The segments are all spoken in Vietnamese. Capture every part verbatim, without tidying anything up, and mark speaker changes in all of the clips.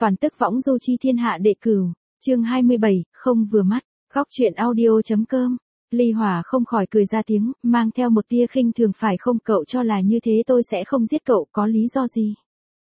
Speaker 1: Toàn tức võng du chi thiên hạ đệ cửu, chương hai mươi bảy, không vừa mắt, góc truyện audio.com. Ly Hỏa không khỏi cười ra tiếng, mang theo một tia khinh thường, phải không, cậu cho là như thế tôi sẽ không giết cậu, có lý do gì?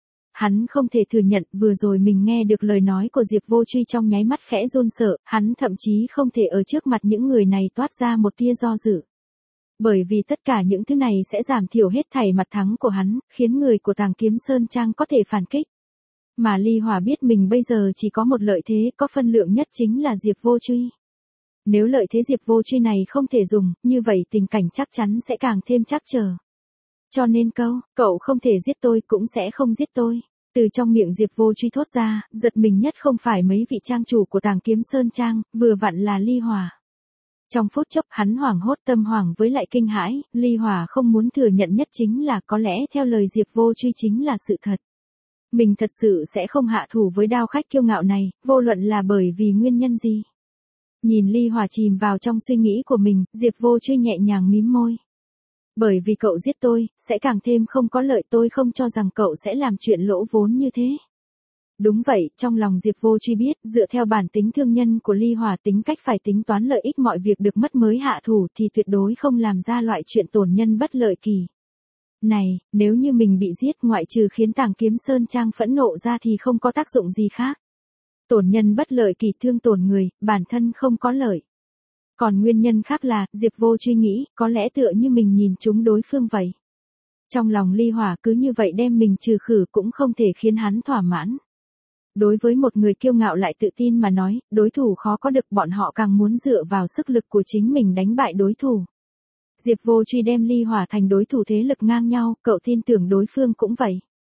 Speaker 1: Hắn không thể thừa nhận, vừa rồi mình nghe được lời nói của Diệp Vô Truy trong nháy mắt khẽ run sợ, hắn thậm chí không thể ở trước mặt những người này toát ra một tia do dự. Bởi vì tất cả những thứ này sẽ giảm thiểu hết thảy mặt thắng của hắn, khiến người của Tàng Kiếm Sơn Trang có thể phản kích. Mà Ly Hỏa biết mình bây giờ chỉ có một lợi thế có phân lượng nhất chính là Diệp Vô Truy. Nếu lợi thế Diệp Vô Truy này không thể dùng, như vậy tình cảnh chắc chắn sẽ càng thêm trắc trở. Cho nên câu, cậu không thể giết tôi cũng sẽ không giết tôi. Từ trong miệng Diệp Vô Truy thốt ra, giật mình nhất không phải mấy vị trang chủ của Tàng Kiếm Sơn Trang, vừa vặn là Ly Hỏa. Trong phút chốc hắn hoảng hốt, tâm hoảng với lại kinh hãi, Ly Hỏa không muốn thừa nhận nhất chính là có lẽ theo lời Diệp Vô Truy chính là sự thật. Mình thật sự sẽ không hạ thủ với đao khách kiêu ngạo này, vô luận là bởi vì nguyên nhân gì. Nhìn Ly Hỏa chìm vào trong suy nghĩ của mình, Diệp Vô Truy nhẹ nhàng mím môi. Bởi vì cậu giết tôi, sẽ càng thêm không có lợi, tôi không cho rằng cậu sẽ làm chuyện lỗ vốn như thế. Đúng vậy, trong lòng Diệp Vô Truy biết, dựa theo bản tính thương nhân của Ly Hỏa, tính cách phải tính toán lợi ích mọi việc được mất mới hạ thủ thì tuyệt đối không làm ra loại chuyện tổn nhân bất lợi kỳ. Này, nếu như mình bị giết ngoại trừ khiến Tàng Kiếm Sơn Trang phẫn nộ ra thì không có tác dụng gì khác. Tổn nhân bất lợi kỳ, thương tổn người, bản thân không có lợi. Còn nguyên nhân khác là, Diệp Vô Truy nghĩ, có lẽ tựa như mình nhìn trúng đối phương vậy. Trong lòng Ly Hỏa cứ như vậy đem mình trừ khử cũng không thể khiến hắn thỏa mãn. Đối với một người kiêu ngạo lại tự tin mà nói, đối thủ khó có được, bọn họ càng muốn dựa vào sức lực của chính mình đánh bại đối thủ. Diệp Vô Truy đem Ly Hỏa thành đối thủ thế lực ngang nhau, cậu tin tưởng đối phương cũng vậy.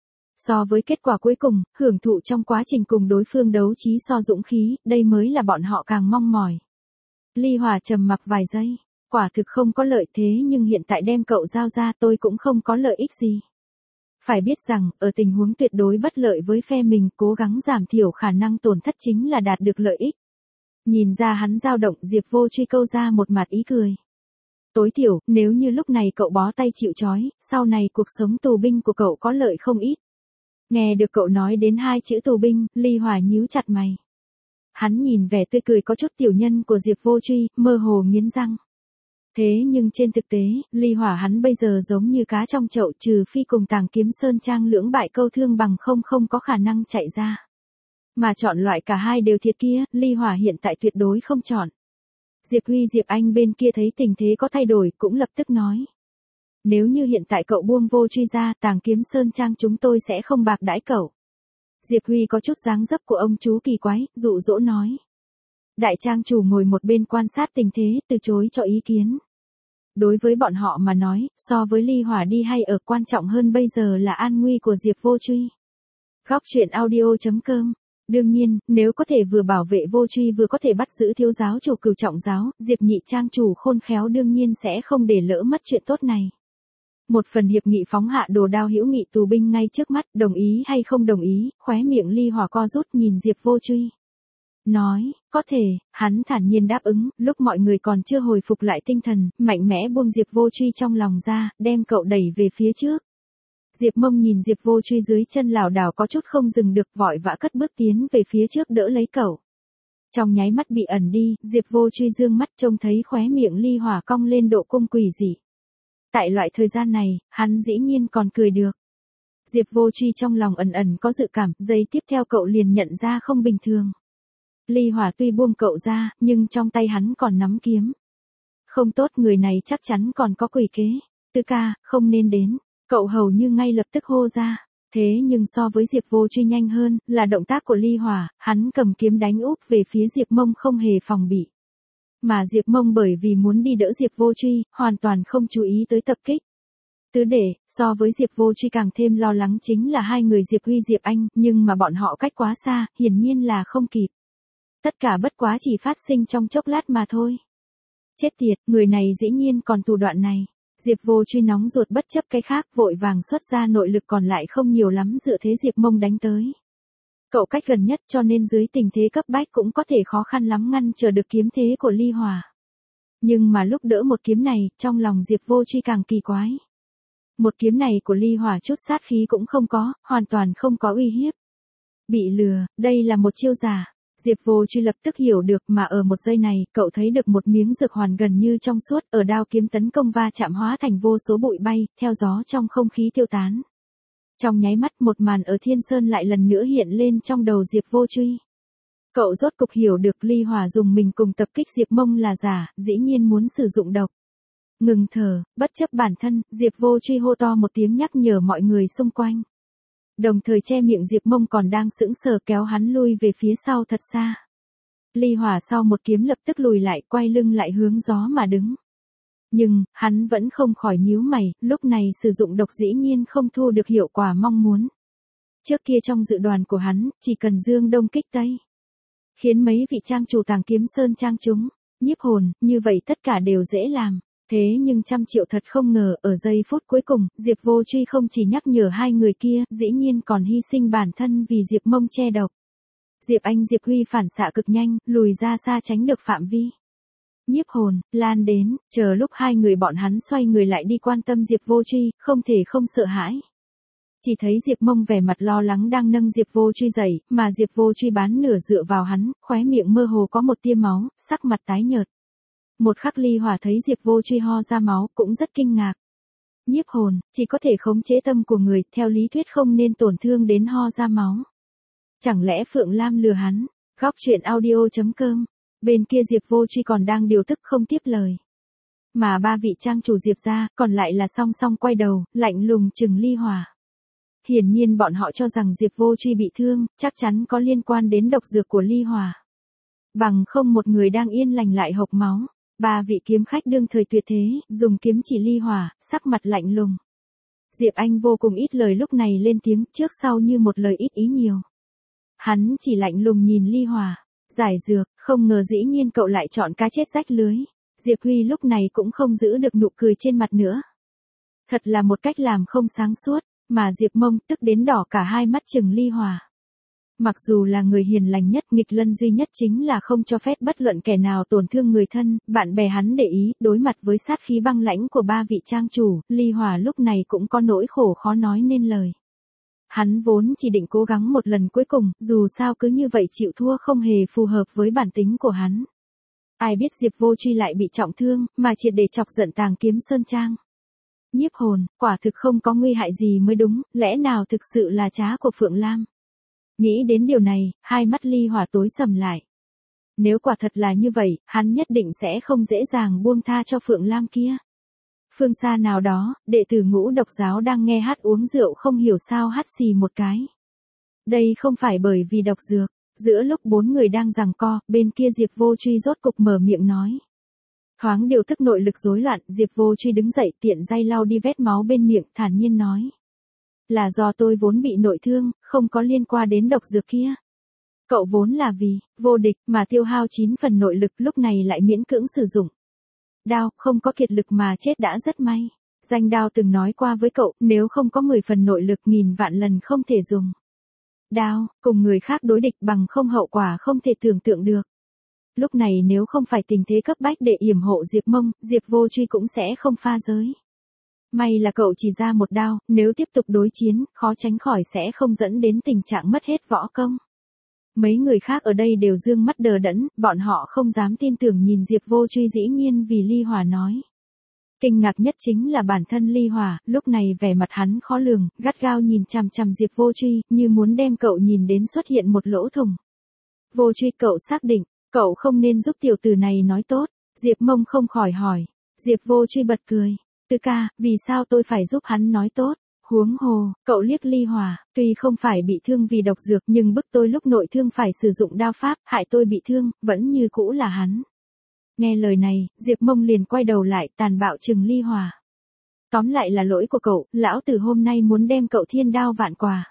Speaker 1: So với kết quả cuối cùng, hưởng thụ trong quá trình cùng đối phương đấu trí so dũng khí, đây mới là bọn họ càng mong mỏi. Ly Hỏa trầm mặc vài giây, quả thực không có lợi thế nhưng hiện tại đem cậu giao ra tôi cũng không có lợi ích gì. Phải biết rằng, ở tình huống tuyệt đối bất lợi với phe mình, cố gắng giảm thiểu khả năng tổn thất chính là đạt được lợi ích. Nhìn ra hắn dao động, Diệp Vô Truy câu ra một mặt ý cười. Tối thiểu, nếu như lúc này cậu bó tay chịu trói, sau này cuộc sống tù binh của cậu có lợi không ít. Nghe được cậu nói đến hai chữ tù binh, Ly Hỏa nhíu chặt mày. Hắn nhìn vẻ tươi cười có chút tiểu nhân của Diệp Vô Truy, mơ hồ nghiến răng. Thế nhưng trên thực tế, Ly Hỏa hắn bây giờ giống như cá trong chậu, trừ phi cùng Tàng Kiếm Sơn Trang lưỡng bại câu thương bằng không không có khả năng chạy ra. Mà chọn loại cả hai đều thiệt kia, Ly Hỏa hiện tại tuyệt đối không chọn. Diệp Huy Diệp Anh bên kia thấy tình thế có thay đổi cũng lập tức nói. Nếu như hiện tại cậu buông Vô Truy ra, Tàng Kiếm Sơn Trang chúng tôi sẽ không bạc đãi cậu. Diệp Huy có chút dáng dấp của ông chú kỳ quái, dụ dỗ nói. Đại trang chủ ngồi một bên quan sát tình thế, từ chối cho ý kiến. Đối với bọn họ mà nói, so với Ly Hỏa đi hay ở, quan trọng hơn bây giờ là an nguy của Diệp Vô Truy. Góc truyện audio.com. Đương nhiên, nếu có thể vừa bảo vệ Vô Truy vừa có thể bắt giữ thiếu giáo chủ Cửu Trọng Giáo, Diệp nhị trang chủ khôn khéo đương nhiên sẽ không để lỡ mất chuyện tốt này. Một phần hiệp nghị phóng hạ đồ đao hữu nghị tù binh ngay trước mắt, đồng ý hay không đồng ý, khóe miệng Ly Hỏa co rút nhìn Diệp Vô Truy. Nói, có thể, hắn thản nhiên đáp ứng, lúc mọi người còn chưa hồi phục lại tinh thần, mạnh mẽ buông Diệp Vô Truy trong lòng ra, đem cậu đẩy về phía trước. Diệp Mông nhìn Diệp Vô Truy dưới chân lảo đảo có chút không dừng được, vội vã cất bước tiến về phía trước đỡ lấy cậu. Trong nháy mắt bị ẩn đi, Diệp Vô Truy dương mắt trông thấy khóe miệng Ly Hỏa cong lên độ cung quỷ dị. Tại loại thời gian này, hắn dĩ nhiên còn cười được. Diệp Vô Truy trong lòng ẩn ẩn có dự cảm, giây tiếp theo cậu liền nhận ra không bình thường. Ly Hỏa tuy buông cậu ra, nhưng trong tay hắn còn nắm kiếm. Không tốt, người này chắc chắn còn có quỷ kế. Tư ca, không nên đến. Cậu hầu như ngay lập tức hô ra. Thế nhưng so với Diệp Vô Truy nhanh hơn, là động tác của Ly Hỏa, hắn cầm kiếm đánh úp về phía Diệp Mông không hề phòng bị. Mà Diệp Mông bởi vì muốn đi đỡ Diệp Vô Truy, hoàn toàn không chú ý tới tập kích. Tứ đệ, so với Diệp Vô Truy càng thêm lo lắng chính là hai người Diệp Huy Diệp Anh, nhưng mà bọn họ cách quá xa, hiển nhiên là không kịp. Tất cả bất quá chỉ phát sinh trong chốc lát mà thôi. Chết tiệt, người này dĩ nhiên còn thủ đoạn này. Diệp Vô Truy nóng ruột bất chấp cái khác, vội vàng xuất ra nội lực còn lại không nhiều lắm dựa thế Diệp Mông đánh tới. Cậu cách gần nhất cho nên dưới tình thế cấp bách cũng có thể khó khăn lắm ngăn chờ được kiếm thế của Ly Hỏa. Nhưng mà lúc đỡ một kiếm này, trong lòng Diệp Vô Truy càng kỳ quái. Một kiếm này của Ly Hỏa chút sát khí cũng không có, hoàn toàn không có uy hiếp. Bị lừa, đây là một chiêu giả. Diệp Vô Truy lập tức hiểu được mà ở một giây này, cậu thấy được một miếng dược hoàn gần như trong suốt, ở đao kiếm tấn công va chạm hóa thành vô số bụi bay, theo gió trong không khí tiêu tán. Trong nháy mắt một màn ở Thiên Sơn lại lần nữa hiện lên trong đầu Diệp Vô Truy. Cậu rốt cục hiểu được Ly Hỏa dùng mình cùng tập kích Diệp Mông là giả, dĩ nhiên muốn sử dụng độc. Ngừng thở, bất chấp bản thân, Diệp Vô Truy hô to một tiếng nhắc nhở mọi người xung quanh. Đồng thời che miệng Diệp Mông còn đang sững sờ kéo hắn lui về phía sau thật xa. Ly Hỏa sau một kiếm lập tức lùi lại, quay lưng lại hướng gió mà đứng. Nhưng, hắn vẫn không khỏi nhíu mày, lúc này sử dụng độc dĩ nhiên không thu được hiệu quả mong muốn. Trước kia trong dự đoán của hắn, chỉ cần dương đông kích tây, khiến mấy vị trang chủ Tàng Kiếm Sơn trang chúng, nhiếp hồn, như vậy tất cả đều dễ làm. Thế nhưng trăm triệu thật không ngờ, ở giây phút cuối cùng, Diệp Vô Truy không chỉ nhắc nhở hai người kia, dĩ nhiên còn hy sinh bản thân vì Diệp Mông che độc. Diệp Anh Diệp Huy phản xạ cực nhanh, lùi ra xa tránh được phạm vi. Nhiếp hồn, lan đến, chờ lúc hai người bọn hắn xoay người lại đi quan tâm Diệp Vô Truy, không thể không sợ hãi. Chỉ thấy Diệp Mông vẻ mặt lo lắng đang nâng Diệp Vô Truy dậy, mà Diệp Vô Truy bán nửa dựa vào hắn, khóe miệng mơ hồ có một tia máu, sắc mặt tái nhợt. Một khắc Ly Hỏa thấy Diệp Vô Truy ho ra máu, cũng rất kinh ngạc. Nhiếp hồn, chỉ có thể khống chế tâm của người, theo lý thuyết không nên tổn thương đến ho ra máu. Chẳng lẽ Phượng Lam lừa hắn? Góc truyện audio chấm com. Bên kia Diệp Vô Truy còn đang điều tức không tiếp lời. Mà ba vị trang chủ Diệp gia, còn lại là song song quay đầu, lạnh lùng chừng Ly Hỏa. Hiển nhiên bọn họ cho rằng Diệp Vô Truy bị thương, chắc chắn có liên quan đến độc dược của Ly Hỏa. Bằng không một người đang yên lành lại hộc máu. Ba vị kiếm khách đương thời tuyệt thế, dùng kiếm chỉ Ly Hỏa, sắc mặt lạnh lùng. Diệp Anh vô cùng ít lời lúc này lên tiếng, trước sau như một lời ít ý nhiều. Hắn chỉ lạnh lùng nhìn Ly Hỏa, giải dược, không ngờ dĩ nhiên cậu lại chọn cá chết rách lưới. Diệp Huy lúc này cũng không giữ được nụ cười trên mặt nữa. Thật là một cách làm không sáng suốt, mà Diệp Mông tức đến đỏ cả hai mắt chừng Ly Hỏa. Mặc dù là người hiền lành nhất, nghịch lân duy nhất chính là không cho phép bất luận kẻ nào tổn thương người thân, bạn bè hắn để ý, đối mặt với sát khí băng lãnh của ba vị trang chủ, Ly Hỏa lúc này cũng có nỗi khổ khó nói nên lời. Hắn vốn chỉ định cố gắng một lần cuối cùng, dù sao cứ như vậy chịu thua không hề phù hợp với bản tính của hắn. Ai biết Diệp Vô Truy lại bị trọng thương, mà triệt để chọc giận Tàng Kiếm Sơn trang. Nhiếp hồn, quả thực không có nguy hại gì mới đúng, lẽ nào thực sự là trá của Phượng Lam? Nghĩ đến điều này, hai mắt Ly Hỏa tối sầm lại. Nếu quả thật là như vậy, hắn nhất định sẽ không dễ dàng buông tha cho Phượng Lam kia. Phương xa nào đó, đệ tử Ngũ Độc giáo đang nghe hát uống rượu không hiểu sao hắt xì một cái. Đây không phải bởi vì độc dược. Giữa lúc bốn người đang giằng co, bên kia Diệp Vô Truy rốt cục mở miệng nói. Thoáng điều thức nội lực rối loạn, Diệp Vô Truy đứng dậy tiện tay lau đi vết máu bên miệng, thản nhiên nói. Là do tôi vốn bị nội thương, không có liên quan đến độc dược kia. Cậu vốn là vì, vô địch, mà tiêu hao chín phần nội lực lúc này lại miễn cưỡng sử dụng. Đao, không có kiệt lực mà chết đã rất may. Danh Đao từng nói qua với cậu, nếu không có mười phần nội lực nghìn vạn lần không thể dùng. Đao, cùng người khác đối địch bằng không hậu quả không thể tưởng tượng được. Lúc này nếu không phải tình thế cấp bách để yểm hộ Diệp Mông, Diệp Vô Truy cũng sẽ không pha giới. May là cậu chỉ ra một đao, nếu tiếp tục đối chiến, khó tránh khỏi sẽ không dẫn đến tình trạng mất hết võ công. Mấy người khác ở đây đều dương mắt đờ đẫn, bọn họ không dám tin tưởng nhìn Diệp Vô Truy dĩ nhiên vì Ly Hỏa nói. Kinh ngạc nhất chính là bản thân Ly Hỏa, lúc này vẻ mặt hắn khó lường, gắt gao nhìn chằm chằm Diệp Vô Truy, như muốn đem cậu nhìn đến xuất hiện một lỗ thủng. Vô Truy, cậu xác định, cậu không nên giúp tiểu tử này nói tốt. Diệp Mông không khỏi hỏi. Diệp Vô Truy bật cười. Tứ ca, vì sao tôi phải giúp hắn nói tốt? Huống hồ, cậu liếc Ly Hỏa, tuy không phải bị thương vì độc dược nhưng bức tôi lúc nội thương phải sử dụng đao pháp, hại tôi bị thương, vẫn như cũ là hắn. Nghe lời này, Diệp Mông liền quay đầu lại, tàn bạo chừng Ly Hỏa. Tóm lại là lỗi của cậu, lão tử hôm nay muốn đem cậu thiên đao vạn quả.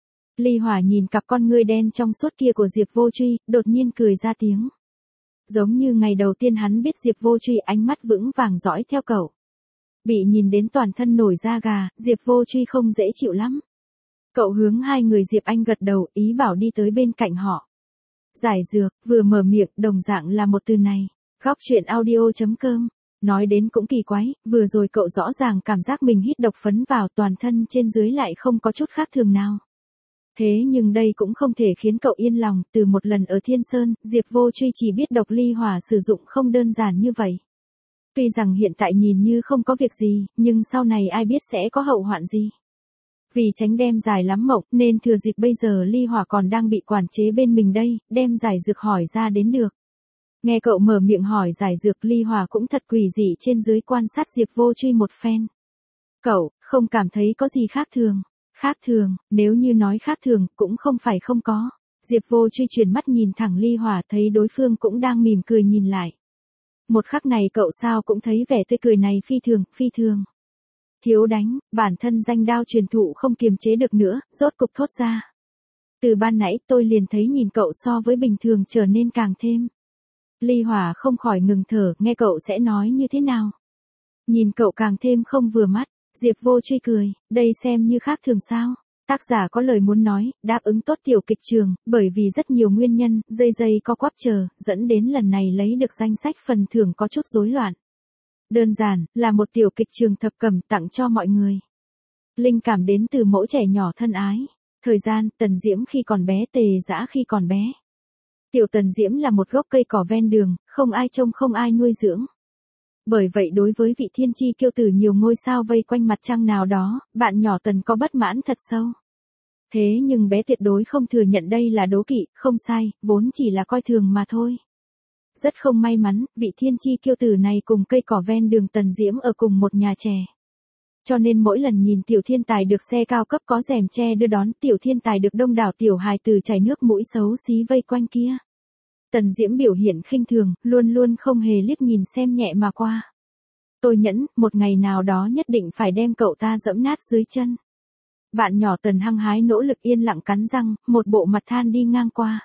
Speaker 1: Ly Hỏa nhìn cặp con ngươi đen trong suốt kia của Diệp Vô Truy, đột nhiên cười ra tiếng. Giống như ngày đầu tiên hắn biết Diệp Vô Truy, ánh mắt vững vàng dõi theo cậu. Bị nhìn đến toàn thân nổi da gà, Diệp Vô Truy không dễ chịu lắm. Cậu hướng hai người Diệp Anh gật đầu, ý bảo đi tới bên cạnh họ. Giải dược, vừa mở miệng, đồng dạng là một từ này. Góc truyện audio chấm com. Nói đến cũng kỳ quái, vừa rồi cậu rõ ràng cảm giác mình hít độc phấn vào, toàn thân trên dưới lại không có chút khác thường nào. Thế nhưng đây cũng không thể khiến cậu yên lòng, từ một lần ở Thiên Sơn, Diệp Vô Truy chỉ biết độc ly hỏa sử dụng không đơn giản như vậy. Tuy rằng hiện tại nhìn như không có việc gì, nhưng sau này ai biết sẽ có hậu hoạn gì. Vì tránh đem giải lắm mộng, nên thừa dịp bây giờ ly hỏa còn đang bị quản chế bên mình đây, đem giải dược hỏi ra đến được. Nghe cậu mở miệng hỏi giải dược, ly hỏa cũng thật quỷ dị trên dưới quan sát Diệp Vô Truy một phen. Cậu, không cảm thấy có gì khác thường. Khác thường, nếu như nói khác thường, cũng không phải không có. Diệp Vô Truy chuyển mắt nhìn thẳng ly hỏa, thấy đối phương cũng đang mỉm cười nhìn lại. Một khắc này cậu sao cũng thấy vẻ tươi cười này phi thường, phi thường. Thiếu đánh, bản thân danh đao truyền thụ không kiềm chế được nữa, rốt cục thốt ra. Từ ban nãy tôi liền thấy nhìn cậu so với bình thường trở nên càng thêm. Ly hỏa không khỏi ngừng thở, nghe cậu sẽ nói như thế nào. Nhìn cậu càng thêm không vừa mắt. Diệp Vô Truy cười, đây xem như khác thường sao? Tác giả có lời muốn nói, đáp ứng tốt tiểu kịch trường, bởi vì rất nhiều nguyên nhân, dây dây co quắp chờ, dẫn đến lần này lấy được danh sách phần thưởng có chút rối loạn. Đơn giản, là một tiểu kịch trường thập cẩm tặng cho mọi người. Linh cảm đến từ mẫu trẻ nhỏ thân ái. Thời gian, Tần Diễm khi còn bé, Tề Dã khi còn bé. Tiểu Tần Diễm là một gốc cây cỏ ven đường, không ai trông không ai nuôi dưỡng. Bởi vậy đối với vị thiên chi kiêu tử nhiều ngôi sao vây quanh mặt trăng nào đó, bạn nhỏ Tần có bất mãn thật sâu. Thế nhưng bé tuyệt đối không thừa nhận đây là đố kỵ, không sai, vốn chỉ là coi thường mà thôi. Rất không may mắn, vị thiên chi kiêu tử này cùng cây cỏ ven đường Tần Diễm ở cùng một nhà trẻ. Cho nên mỗi lần nhìn tiểu thiên tài được xe cao cấp có rèm che đưa đón, tiểu thiên tài được đông đảo tiểu hài từ chảy nước mũi xấu xí vây quanh kia. Tần Diễm biểu hiện khinh thường, luôn luôn không hề liếc nhìn xem nhẹ mà qua. Tôi nhẫn, một ngày nào đó nhất định phải đem cậu ta giẫm nát dưới chân. Bạn nhỏ Tần hăng hái nỗ lực yên lặng cắn răng, một bộ mặt than đi ngang qua.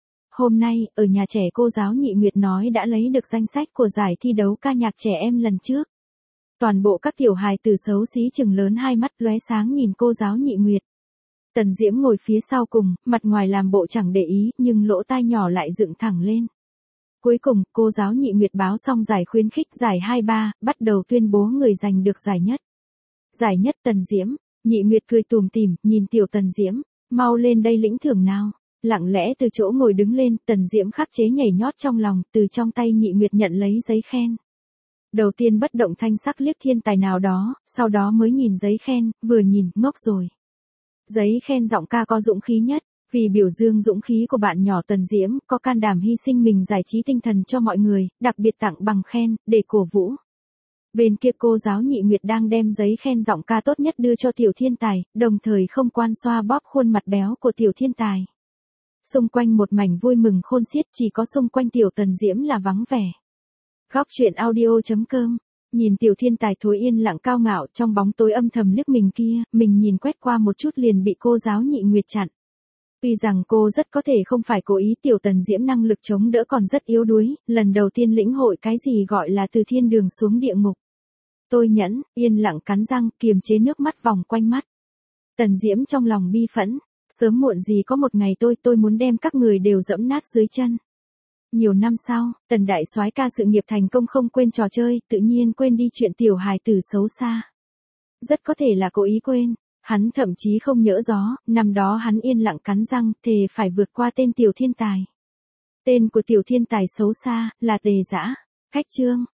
Speaker 1: Hôm nay, ở nhà trẻ cô giáo Nhị Nguyệt nói đã lấy được danh sách của giải thi đấu ca nhạc trẻ em lần trước. Toàn bộ các tiểu hài từ xấu xí chừng lớn hai mắt lóe sáng nhìn cô giáo Nhị Nguyệt. Tần Diễm ngồi phía sau cùng, mặt ngoài làm bộ chẳng để ý, nhưng lỗ tai nhỏ lại dựng thẳng lên. Cuối cùng, cô giáo Nhị Nguyệt báo xong giải khuyến khích giải hai ba, bắt đầu tuyên bố người giành được giải nhất. Giải nhất Tần Diễm, Nhị Nguyệt cười tủm tỉm, nhìn tiểu Tần Diễm, mau lên đây lĩnh thưởng nào. Lặng lẽ từ chỗ ngồi đứng lên, Tần Diễm khắc chế nhảy nhót trong lòng, từ trong tay Nhị Nguyệt nhận lấy giấy khen. Đầu tiên bất động thanh sắc liếc thiên tài nào đó, sau đó mới nhìn giấy khen, vừa nhìn, ngốc rồi. Giấy khen giọng ca có dũng khí nhất, vì biểu dương dũng khí của bạn nhỏ Tần Diễm, có can đảm hy sinh mình giải trí tinh thần cho mọi người, đặc biệt tặng bằng khen, để cổ vũ. Bên kia cô giáo Nhị Nguyệt đang đem giấy khen giọng ca tốt nhất đưa cho tiểu thiên tài, đồng thời không quan xoa bóp khuôn mặt béo của tiểu thiên tài. Xung quanh một mảnh vui mừng khôn xiết, chỉ có xung quanh tiểu Tần Diễm là vắng vẻ. Góc truyện audio chấm com. Nhìn tiểu thiên tài thối yên lặng cao ngạo trong bóng tối âm thầm liếc mình kia, mình nhìn quét qua một chút liền bị cô giáo Nhị Nguyệt chặn. Tuy rằng cô rất có thể không phải cố ý, tiểu Tần Diễm năng lực chống đỡ còn rất yếu đuối, lần đầu tiên lĩnh hội cái gì gọi là từ thiên đường xuống địa ngục. Tôi nhẫn, yên lặng cắn răng, kiềm chế nước mắt vòng quanh mắt. Tần Diễm trong lòng bi phẫn, sớm muộn gì có một ngày tôi tôi muốn đem các người đều giẫm nát dưới chân. Nhiều năm sau, Tần đại soái ca sự nghiệp thành công không quên trò chơi, tự nhiên quên đi chuyện tiểu hài tử xấu xa. Rất có thể là cố ý quên, hắn thậm chí không nhớ rõ, năm đó hắn yên lặng cắn răng, thề phải vượt qua tên tiểu thiên tài. Tên của tiểu thiên tài xấu xa, là Tề Dã. Khách chương.